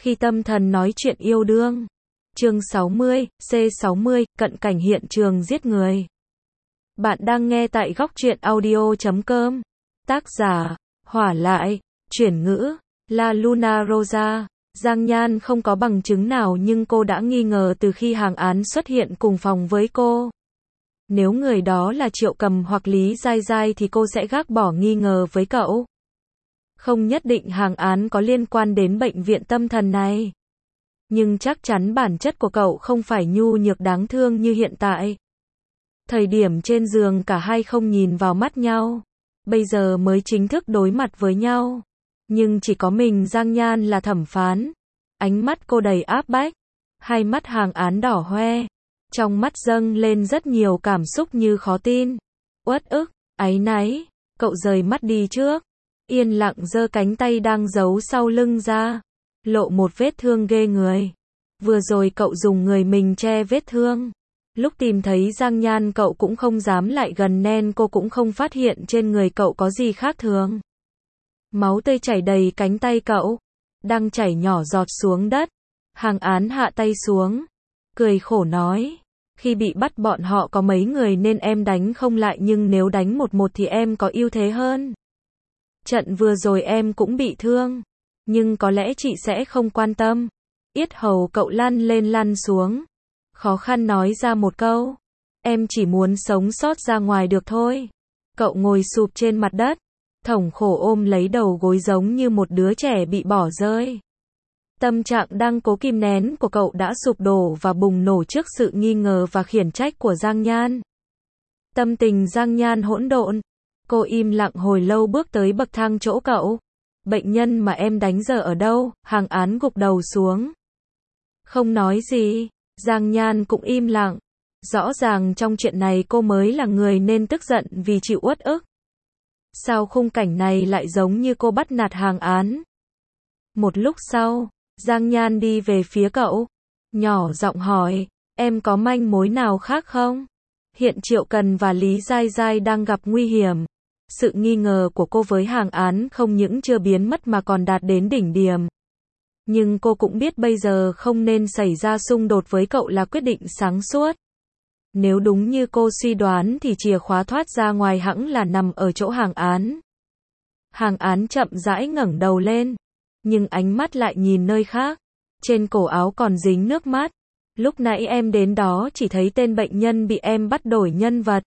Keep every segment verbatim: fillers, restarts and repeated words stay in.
Khi tâm thần nói chuyện yêu đương. Chương sáu mươi, C sáu mươi, cận cảnh hiện trường giết người. Bạn đang nghe tại góc truyện audio chấm com. Tác giả, Hỏa Lại, chuyển ngữ, La Luna Rosa. Giang Nhan không có bằng chứng nào nhưng cô đã nghi ngờ từ khi Hàng Án xuất hiện cùng phòng với cô. Nếu người đó là Triệu Cầm hoặc Lý Giai Giai thì cô sẽ gác bỏ nghi ngờ với cậu. Không nhất định Hàng Án có liên quan đến bệnh viện tâm thần này. Nhưng chắc chắn bản chất của cậu không phải nhu nhược đáng thương như hiện tại. Thời điểm trên giường cả hai không nhìn vào mắt nhau. Bây giờ mới chính thức đối mặt với nhau. Nhưng chỉ có mình Giang Nhan là thẩm phán. Ánh mắt cô đầy áp bách. Hai mắt Hàng Án đỏ hoe. Trong mắt dâng lên rất nhiều cảm xúc như khó tin, uất ức, áy náy. Cậu rời mắt đi trước. Yên lặng giơ cánh tay đang giấu sau lưng ra. Lộ một vết thương ghê người. Vừa rồi cậu dùng người mình che vết thương. Lúc tìm thấy Giang Nhan cậu cũng không dám lại gần nên cô cũng không phát hiện trên người cậu có gì khác thường. Máu tươi chảy đầy cánh tay cậu. Đang chảy nhỏ giọt xuống đất. Hàng Án hạ tay xuống. Cười khổ nói. Khi bị bắt bọn họ có mấy người nên em đánh không lại nhưng nếu đánh một một thì em có ưu thế hơn. Trận vừa rồi em cũng bị thương. Nhưng có lẽ chị sẽ không quan tâm. Yết hầu cậu lăn lên lăn xuống. Khó khăn nói ra một câu. Em chỉ muốn sống sót ra ngoài được thôi. Cậu ngồi sụp trên mặt đất. Thống khổ ôm lấy đầu gối giống như một đứa trẻ bị bỏ rơi. Tâm trạng đang cố kìm nén của cậu đã sụp đổ và bùng nổ trước sự nghi ngờ và khiển trách của Giang Nhan. Tâm tình Giang Nhan hỗn độn. Cô im lặng hồi lâu bước tới bậc thang chỗ cậu. Bệnh nhân mà em đánh giờ ở đâu? Hàng Án gục đầu xuống. Không nói gì. Giang Nhan cũng im lặng. Rõ ràng trong chuyện này cô mới là người nên tức giận vì chịu uất ức. Sao khung cảnh này lại giống như cô bắt nạt Hàng Án? Một lúc sau, Giang Nhan đi về phía cậu. Nhỏ giọng hỏi, em có manh mối nào khác không? Hiện Triệu Cần và Lý Giai Giai đang gặp nguy hiểm. Sự nghi ngờ của cô với Hàng Án không những chưa biến mất mà còn đạt đến đỉnh điểm. Nhưng cô cũng biết bây giờ không nên xảy ra xung đột với cậu là quyết định sáng suốt. Nếu đúng như cô suy đoán thì chìa khóa thoát ra ngoài hẳn là nằm ở chỗ Hàng Án. Hàng Án chậm rãi ngẩng đầu lên. Nhưng ánh mắt lại nhìn nơi khác. Trên cổ áo còn dính nước mắt. Lúc nãy em đến đó chỉ thấy tên bệnh nhân bị em bắt đổi nhân vật.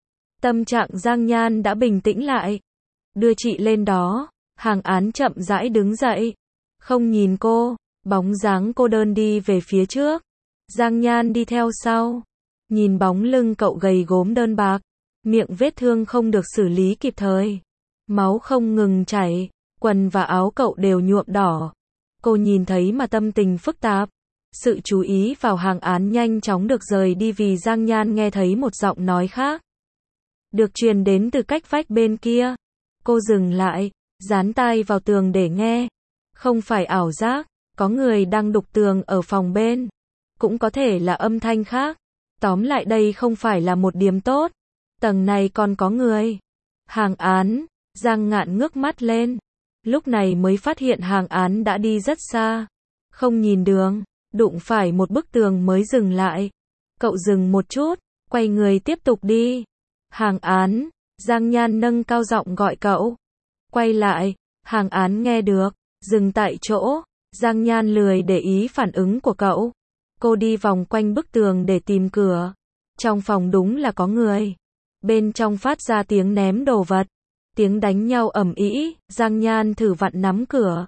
Tâm trạng Giang Nhan đã bình tĩnh lại. Đưa chị lên đó. Hàng Án chậm rãi đứng dậy. Không nhìn cô. Bóng dáng cô đơn đi về phía trước. Giang Nhan đi theo sau. Nhìn bóng lưng cậu gầy gốm đơn bạc. Miệng vết thương không được xử lý kịp thời. Máu không ngừng chảy. Quần và áo cậu đều nhuộm đỏ. Cô nhìn thấy mà tâm tình phức tạp. Sự chú ý vào Hàng Án nhanh chóng được rời đi vì Giang Nhan nghe thấy một giọng nói khác. Được truyền đến từ cách vách bên kia. Cô dừng lại, dán tai vào tường để nghe. Không phải ảo giác, có người đang đục tường ở phòng bên. Cũng có thể là âm thanh khác. Tóm lại đây không phải là một điểm tốt. Tầng này còn có người. Hàng Án, Giang Ngạn ngước mắt lên. Lúc này mới phát hiện Hàng Án đã đi rất xa. Không nhìn đường, đụng phải một bức tường mới dừng lại. Cậu dừng một chút, quay người tiếp tục đi. Hàng Án, Giang Nhan nâng cao giọng gọi cậu. Quay lại, Hàng Án nghe được, dừng tại chỗ. Giang Nhan lười để ý phản ứng của cậu. Cô đi vòng quanh bức tường để tìm cửa. Trong phòng đúng là có người. Bên trong phát ra tiếng ném đồ vật. Tiếng đánh nhau ầm ĩ, Giang Nhan thử vặn nắm cửa.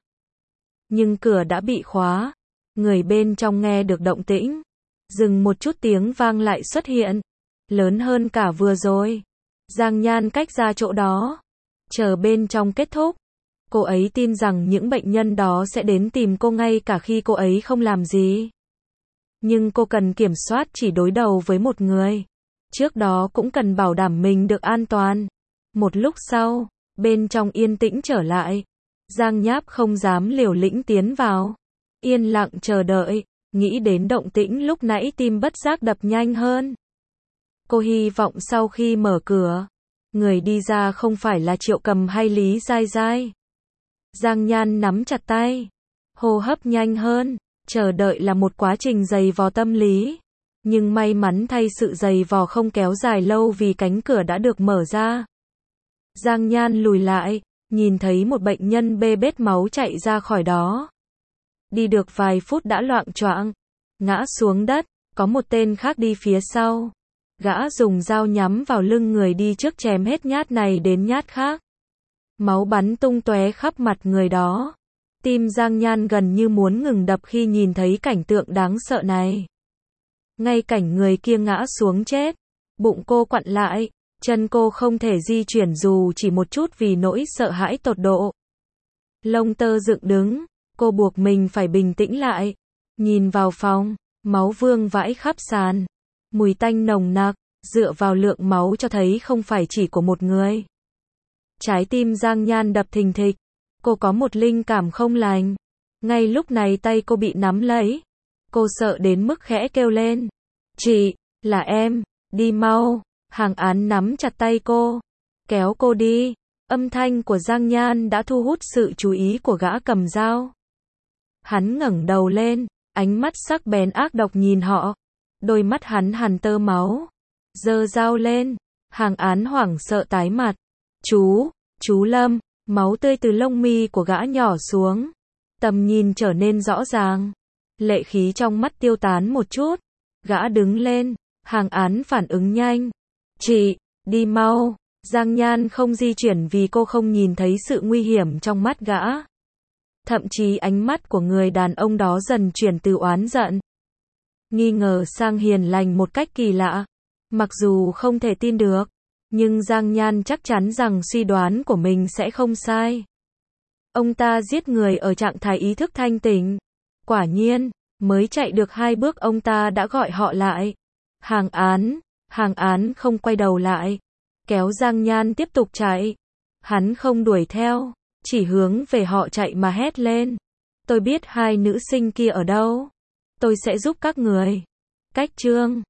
Nhưng cửa đã bị khóa. Người bên trong nghe được động tĩnh. Dừng một chút tiếng vang lại xuất hiện. Lớn hơn cả vừa rồi. Giang Nhan cách ra chỗ đó. Chờ bên trong kết thúc. Cô ấy tin rằng những bệnh nhân đó sẽ đến tìm cô ngay cả khi cô ấy không làm gì. Nhưng cô cần kiểm soát chỉ đối đầu với một người. Trước đó cũng cần bảo đảm mình được an toàn. Một lúc sau, bên trong yên tĩnh trở lại. Giang Nháp không dám liều lĩnh tiến vào. Yên lặng chờ đợi, nghĩ đến động tĩnh lúc nãy tim bất giác đập nhanh hơn. Cô hy vọng sau khi mở cửa, người đi ra không phải là Triệu Cầm hay Lý Giai Giai. Giang Nhan nắm chặt tay. hô hấp nhanh hơn, chờ đợi là một quá trình dày vò tâm lý. Nhưng may mắn thay sự dày vò không kéo dài lâu vì cánh cửa đã được mở ra. Giang Nhan lùi lại, nhìn thấy một bệnh nhân bê bết máu chạy ra khỏi đó. Đi được vài phút đã loạng choạng, ngã xuống đất, có một tên khác đi phía sau. Gã dùng dao nhắm vào lưng người đi trước chém hết nhát này đến nhát khác. Máu bắn tung tóe khắp mặt người đó. Tim Giang Nhan gần như muốn ngừng đập khi nhìn thấy cảnh tượng đáng sợ này. Ngay cảnh người kia ngã xuống chết, bụng cô quặn lại, chân cô không thể di chuyển dù chỉ một chút vì nỗi sợ hãi tột độ. Lông tơ dựng đứng, cô buộc mình phải bình tĩnh lại. Nhìn vào phòng, máu vương vãi khắp sàn. Mùi tanh nồng nặc, dựa vào lượng máu cho thấy không phải chỉ của một người. Trái tim Giang Nhan đập thình thịch. Cô có một linh cảm không lành. Ngay lúc này tay cô bị nắm lấy. Cô sợ đến mức khẽ kêu lên. Chị, là em, đi mau. Hàng Án nắm chặt tay cô, kéo cô đi. Âm thanh của Giang Nhan đã thu hút sự chú ý của gã cầm dao. Hắn ngẩng đầu lên, ánh mắt sắc bén ác độc nhìn họ. Đôi mắt hắn hằn tơ máu. Giơ dao lên, Hàng Án hoảng sợ tái mặt. Chú, chú Lâm, máu tươi từ lông mi của gã nhỏ xuống. Tầm nhìn trở nên rõ ràng. Lệ khí trong mắt tiêu tán một chút. Gã đứng lên, Hàng Án phản ứng nhanh. Chị, đi mau. Giang Nhan không di chuyển vì cô không nhìn thấy sự nguy hiểm trong mắt gã. Thậm chí ánh mắt của người đàn ông đó dần chuyển từ oán giận, nghi ngờ sang hiền lành một cách kỳ lạ. Mặc dù không thể tin được, nhưng Giang Nhan chắc chắn rằng suy đoán của mình sẽ không sai. Ông ta giết người ở trạng thái ý thức thanh tỉnh. Quả nhiên, mới chạy được hai bước ông ta đã gọi họ lại. Hàng Án, Hàng Án không quay đầu lại, kéo Giang Nhan tiếp tục chạy. Hắn không đuổi theo, chỉ hướng về họ chạy mà hét lên. Tôi biết hai nữ sinh kia ở đâu. Tôi sẽ giúp các người. Cách chương